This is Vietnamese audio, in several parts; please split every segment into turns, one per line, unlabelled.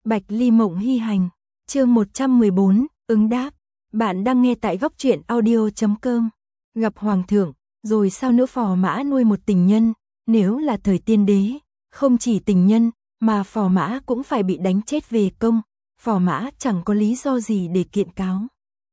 Bạch Ly Mộng Hy Hành, chương 114, ứng đáp. Bạn đang nghe tại góc truyện audio.com. Gặp hoàng thượng, rồi sao nữa Phò Mã nuôi một tình nhân, nếu là thời tiên đế, không chỉ tình nhân, mà Phò Mã cũng phải bị đánh chết về công, Phò Mã chẳng có lý do gì để kiện cáo.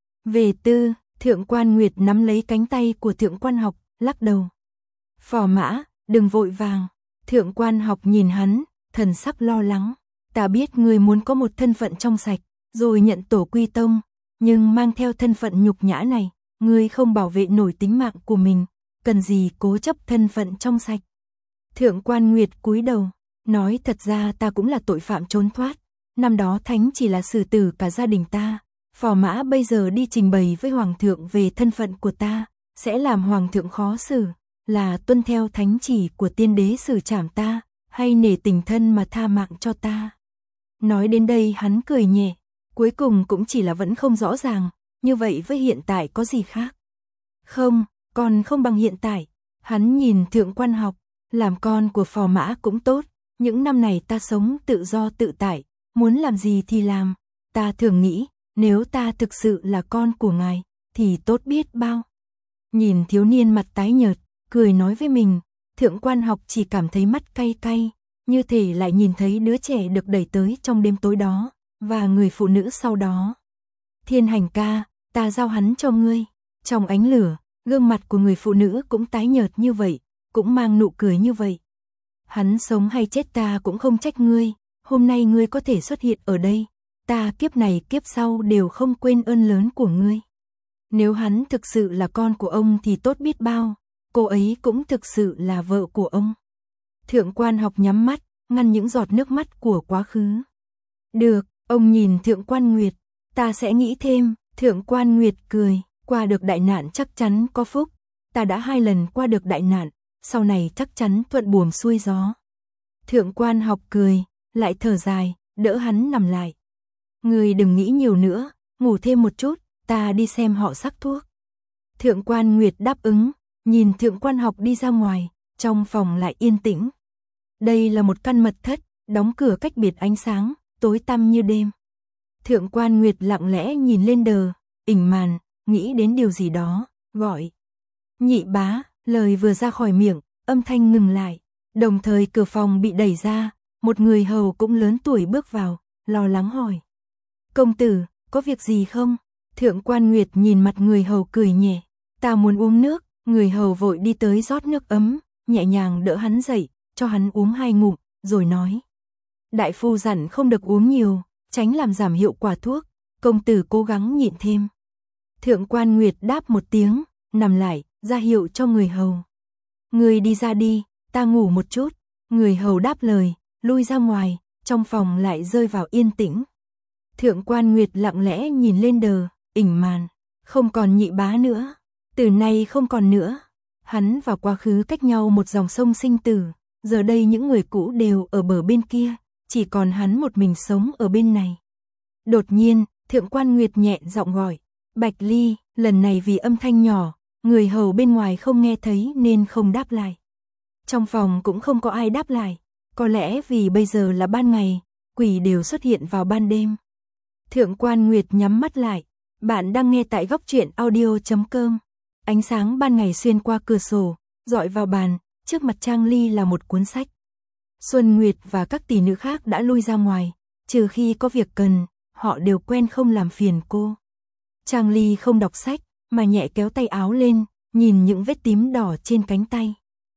Về tư, Thượng quan Nguyệt nắm lấy cánh tay của Thượng quan Học, lắc đầu. Phò Mã, đừng vội vàng. Thượng quan Học nhìn hắn, thần sắc lo lắng. Ta biết ngươi muốn có một thân phận trong sạch, rồi nhận tổ quy tông, nhưng mang theo thân phận nhục nhã này, ngươi không bảo vệ nổi tính mạng của mình, cần gì cố chấp thân phận trong sạch. Thượng quan Nguyệt cúi đầu, nói thật ra ta cũng là tội phạm trốn thoát, năm đó thánh chỉ là xử tử cả gia đình ta, Phò Mã bây giờ đi trình bày với hoàng thượng về thân phận của ta, sẽ làm hoàng thượng khó xử, là tuân theo thánh chỉ của tiên đế xử trảm ta, hay nể tình thân mà tha mạng cho ta. Nói đến đây hắn cười nhẹ, cuối cùng cũng chỉ là vẫn không rõ ràng, như vậy với hiện tại có gì khác? Không, còn không bằng hiện tại. Hắn nhìn Thượng quan Học, làm con của Phò Mã cũng tốt, những năm này ta sống tự do tự tại, muốn làm gì thì làm, ta thường nghĩ, nếu ta thực sự là con của ngài, thì tốt biết bao. Nhìn thiếu niên mặt tái nhợt, cười nói với mình, Thượng quan Học chỉ cảm thấy mắt cay cay, như thể lại nhìn thấy đứa trẻ được đẩy tới trong đêm tối đó, và người phụ nữ sau đó. Thiên Hành ca, ta giao hắn cho ngươi. Trong ánh lửa, gương mặt của người phụ nữ cũng tái nhợt như vậy, cũng mang nụ cười như vậy. Hắn sống hay chết ta cũng không trách ngươi, hôm nay ngươi có thể xuất hiện ở đây, ta kiếp này kiếp sau đều không quên ơn lớn của ngươi. Nếu hắn thực sự là con của ông thì tốt biết bao, cô ấy cũng thực sự là vợ của ông. Thượng quan Học nhắm mắt, ngăn những giọt nước mắt của quá khứ. Được, ông nhìn Thượng quan Nguyệt, ta sẽ nghĩ thêm. Thượng quan Nguyệt cười, qua được đại nạn chắc chắn có phúc, ta đã 2 lần qua được đại nạn, sau này chắc chắn thuận buồm xuôi gió. Thượng quan Học cười, lại thở dài, đỡ hắn nằm lại. Ngươi đừng nghĩ nhiều nữa, ngủ thêm một chút, ta đi xem họ sắc thuốc. Thượng quan Nguyệt đáp ứng, nhìn Thượng quan Học đi ra ngoài, trong phòng lại yên tĩnh. Đây là một căn mật thất, đóng cửa cách biệt ánh sáng, tối tăm như đêm. Thượng quan Nguyệt lặng lẽ nhìn lên đờ, ỉnh màn, nghĩ đến điều gì đó, gọi. Nhị bá, lời vừa ra khỏi miệng, âm thanh ngừng lại, đồng thời cửa phòng bị đẩy ra, một người hầu cũng lớn tuổi bước vào, lo lắng hỏi. Công tử, có việc gì không? Thượng quan Nguyệt nhìn mặt người hầu cười nhẹ, ta muốn uống nước, người hầu vội đi tới rót nước ấm, nhẹ nhàng đỡ hắn dậy, cho hắn uống 2 ngụm, rồi nói. Đại phu dặn không được uống nhiều, tránh làm giảm hiệu quả thuốc, công tử cố gắng nhịn thêm. Thượng quan Nguyệt đáp một tiếng, nằm lại, ra hiệu cho người hầu. Người đi ra đi, ta ngủ một chút. Người hầu đáp lời, lui ra ngoài, trong phòng lại rơi vào yên tĩnh. Thượng quan Nguyệt lặng lẽ nhìn lên đờ, ỉnh màn, không còn nhị bá nữa, từ nay không còn nữa. Hắn và quá khứ cách nhau một dòng sông sinh tử, giờ đây những người cũ đều ở bờ bên kia, chỉ còn hắn một mình sống ở bên này. Đột nhiên, Thượng quan Nguyệt nhẹ giọng gọi, Bạch Ly, lần này vì âm thanh nhỏ, người hầu bên ngoài không nghe thấy nên không đáp lại. Trong phòng cũng không có ai đáp lại, có lẽ vì bây giờ là ban ngày, quỷ đều xuất hiện vào ban đêm. Thượng quan Nguyệt nhắm mắt lại, bạn đang nghe tại góc truyện audio.com. Ánh sáng ban ngày xuyên qua cửa sổ, dọi vào bàn, trước mặt Trang Ly là một cuốn sách. Xuân Nguyệt và các tỷ nữ khác đã lui ra ngoài, trừ khi có việc cần, họ đều quen không làm phiền cô. Trang Ly không đọc sách, mà nhẹ kéo tay áo lên, nhìn những vết tím đỏ trên cánh tay.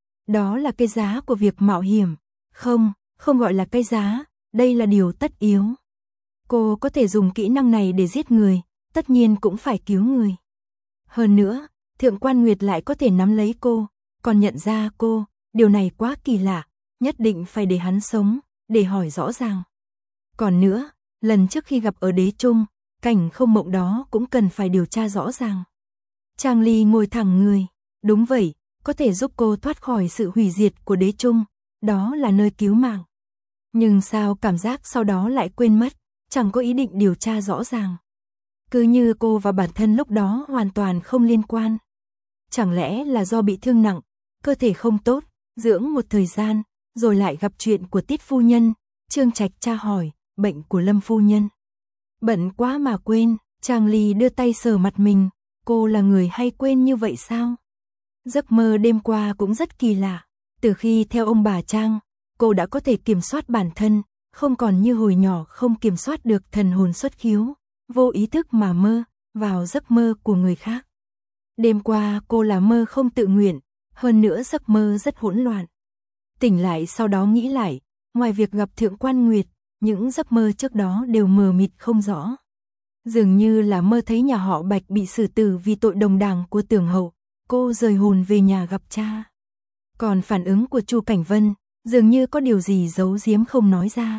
Đó là cái giá của việc mạo hiểm. Không, không gọi là cái giá, đây là điều tất yếu. Cô có thể dùng kỹ năng này để giết người, tất nhiên cũng phải cứu người. Hơn nữa, Thượng quan Nguyệt lại có thể nắm lấy cô, còn nhận ra cô, điều này quá kỳ lạ, nhất định phải để hắn sống, để hỏi rõ ràng. Còn nữa, lần trước khi gặp ở Đế Trung, cảnh không mộng đó cũng cần phải điều tra rõ ràng. Trang Ly ngồi thẳng người, đúng vậy, có thể giúp cô thoát khỏi sự hủy diệt của Đế Trung, đó là nơi cứu mạng. Nhưng sao cảm giác sau đó lại quên mất, chẳng có ý định điều tra rõ ràng. Cứ như cô và bản thân lúc đó hoàn toàn không liên quan. Chẳng lẽ là do bị thương nặng, cơ thể không tốt, dưỡng một thời gian, rồi lại gặp chuyện của Tiết phu nhân, Trương Trạch tra hỏi, bệnh của Lâm phu nhân. Bận quá mà quên, Trang Ly đưa tay sờ mặt mình, cô là người hay quên như vậy sao? Giấc mơ đêm qua cũng rất kỳ lạ, từ khi theo ông bà Trang, cô đã có thể kiểm soát bản thân, không còn như hồi nhỏ không kiểm soát được thần hồn xuất khiếu, vô ý thức mà mơ vào giấc mơ của người khác. Đêm qua cô là mơ không tự nguyện, hơn nữa giấc mơ rất hỗn loạn. Tỉnh lại sau đó nghĩ lại, ngoài việc gặp Thượng Quan Nguyệt, những giấc mơ trước đó đều mờ mịt không rõ. Dường như là mơ thấy nhà họ Bạch bị xử tử vì tội đồng đảng của Tưởng Hậu, cô rời hồn về nhà gặp cha. Còn phản ứng của Chu Cảnh Vân, dường như có điều gì giấu giếm không nói ra.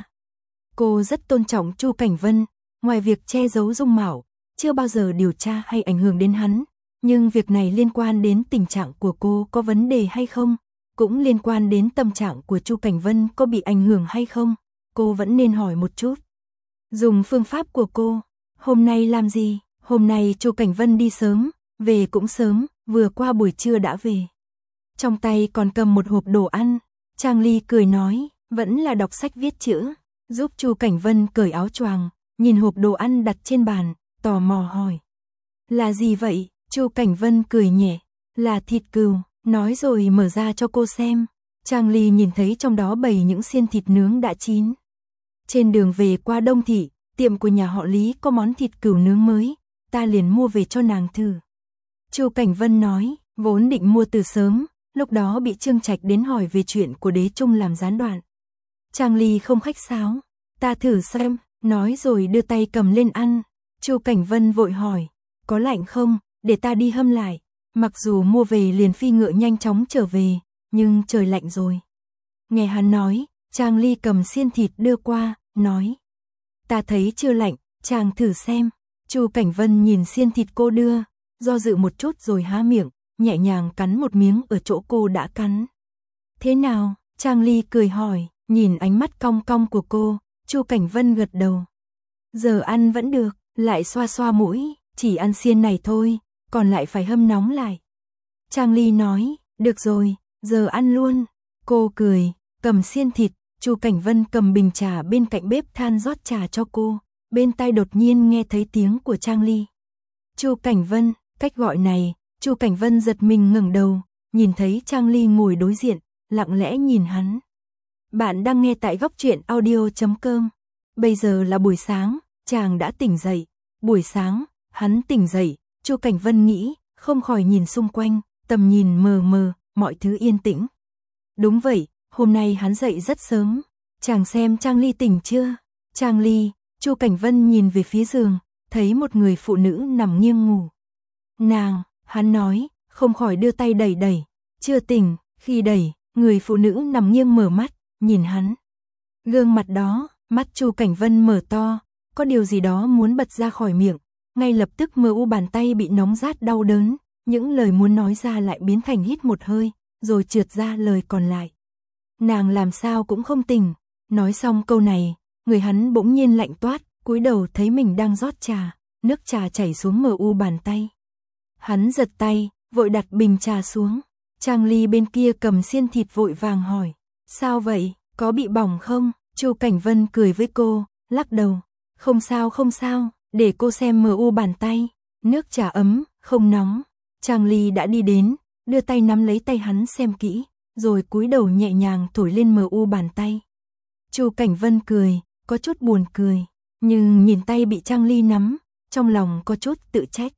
Cô rất tôn trọng Chu Cảnh Vân, ngoài việc che giấu dung mạo, chưa bao giờ điều tra hay ảnh hưởng đến hắn, nhưng việc này liên quan đến tình trạng của cô có vấn đề hay không, cũng liên quan đến tâm trạng của Chu Cảnh Vân có bị ảnh hưởng hay không, cô vẫn nên hỏi một chút. Dùng phương pháp của cô, hôm nay làm gì? Hôm nay Chu Cảnh Vân đi sớm, về cũng sớm, vừa qua buổi trưa đã về. Trong tay còn cầm một hộp đồ ăn, Trang Ly cười nói, vẫn là đọc sách viết chữ, giúp Chu Cảnh Vân cởi áo choàng, nhìn hộp đồ ăn đặt trên bàn, tò mò hỏi. Là gì vậy? Chu Cảnh Vân cười nhẹ, là thịt cừu, nói rồi mở ra cho cô xem. Trang Ly nhìn thấy trong đó bày những xiên thịt nướng đã chín. Trên đường về qua Đông Thị, tiệm của nhà họ Lý có món thịt cừu nướng mới, ta liền mua về cho nàng thử. Chu Cảnh Vân nói, vốn định mua từ sớm, lúc đó bị Trương Trạch đến hỏi về chuyện của Đế Trung làm gián đoạn. Trang Ly không khách sáo, ta thử xem, nói rồi đưa tay cầm lên ăn. Chu Cảnh Vân vội hỏi, có lạnh không, để ta đi hâm lại. Mặc dù mua về liền phi ngựa nhanh chóng trở về, nhưng trời lạnh rồi. Nghe hắn nói, Trang Ly cầm xiên thịt đưa qua, nói. Ta thấy chưa lạnh, chàng thử xem. Chu Cảnh Vân nhìn xiên thịt cô đưa, do dự một chút rồi há miệng, nhẹ nhàng cắn một miếng ở chỗ cô đã cắn. Thế nào? Trang Ly cười hỏi, nhìn ánh mắt cong cong của cô, Chu Cảnh Vân gật đầu. Giờ ăn vẫn được, lại xoa xoa mũi, chỉ ăn xiên này thôi, còn lại phải hâm nóng lại. Trang Ly nói, được rồi, giờ ăn luôn. Cô cười, cầm xiên thịt, Chu Cảnh Vân cầm bình trà bên cạnh bếp than rót trà cho cô, bên tai đột nhiên nghe thấy tiếng của Trang Ly. Chu Cảnh Vân, cách gọi này, Chu Cảnh Vân giật mình ngẩng đầu, nhìn thấy Trang Ly ngồi đối diện, lặng lẽ nhìn hắn. Bạn đang nghe tại góc truyện audio.com. Bây giờ là buổi sáng, chàng đã tỉnh dậy. Buổi sáng, hắn tỉnh dậy, Chu Cảnh Vân nghĩ, không khỏi nhìn xung quanh, tầm nhìn mờ mờ, mọi thứ yên tĩnh. Đúng vậy, hôm nay hắn dậy rất sớm. Chàng xem Trang Ly tỉnh chưa? Trang Ly, Chu Cảnh Vân nhìn về phía giường, thấy một người phụ nữ nằm nghiêng ngủ. Nàng, hắn nói, không khỏi đưa tay đẩy đẩy. Chưa tỉnh, khi đẩy, người phụ nữ nằm nghiêng mở mắt, nhìn hắn. Gương mặt đó, mắt Chu Cảnh Vân mở to, có điều gì đó muốn bật ra khỏi miệng, ngay lập tức mờ u bàn tay bị nóng rát đau đớn, những lời muốn nói ra lại biến thành hít một hơi, rồi trượt ra lời còn lại. Nàng làm sao cũng không tỉnh. Nói xong câu này, người hắn bỗng nhiên lạnh toát, cúi đầu thấy mình đang rót trà, nước trà chảy xuống mờ u bàn tay. Hắn giật tay, vội đặt bình trà xuống. Trang Ly bên kia cầm xiên thịt vội vàng hỏi, sao vậy, có bị bỏng không? Chu Cảnh Vân cười với cô, lắc đầu, không sao không sao, để cô xem mờ u bàn tay, nước trà ấm, không nóng. Trang Ly đã đi đến, đưa tay nắm lấy tay hắn xem kỹ, rồi cúi đầu nhẹ nhàng thổi lên mờ u bàn tay. Chu Cảnh Vân cười, có chút buồn cười, nhưng nhìn tay bị Trang Ly nắm, trong lòng có chút tự trách.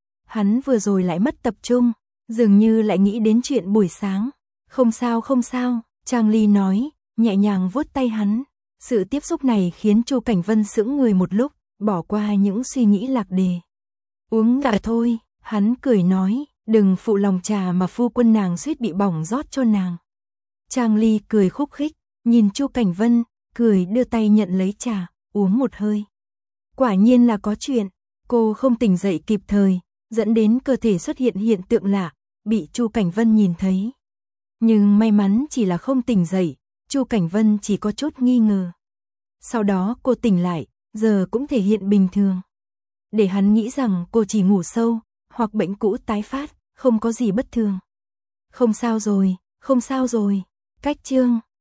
Hắn vừa rồi lại mất tập trung, dường như lại nghĩ đến chuyện buổi sáng. Không sao không sao, Trang Ly nói, nhẹ nhàng vuốt tay hắn. Sự tiếp xúc này khiến Chu Cảnh Vân sững người một lúc, bỏ qua những suy nghĩ lạc đề. Uống cả thôi, hắn cười nói, đừng phụ lòng trà mà phu quân nàng suýt bị bỏng rót cho nàng. Trang Ly cười khúc khích, nhìn Chu Cảnh Vân, cười đưa tay nhận lấy trà, uống một hơi. Quả nhiên là có chuyện, cô không tỉnh dậy kịp thời, dẫn đến cơ thể xuất hiện hiện tượng lạ, bị Chu Cảnh Vân nhìn thấy. Nhưng may mắn chỉ là không tỉnh dậy, Chu Cảnh Vân chỉ có chút nghi ngờ. Sau đó cô tỉnh lại, giờ cũng thể hiện bình thường. Để hắn nghĩ rằng cô chỉ ngủ sâu, hoặc bệnh cũ tái phát, không có gì bất thường. Không sao rồi, không sao rồi. Cách chương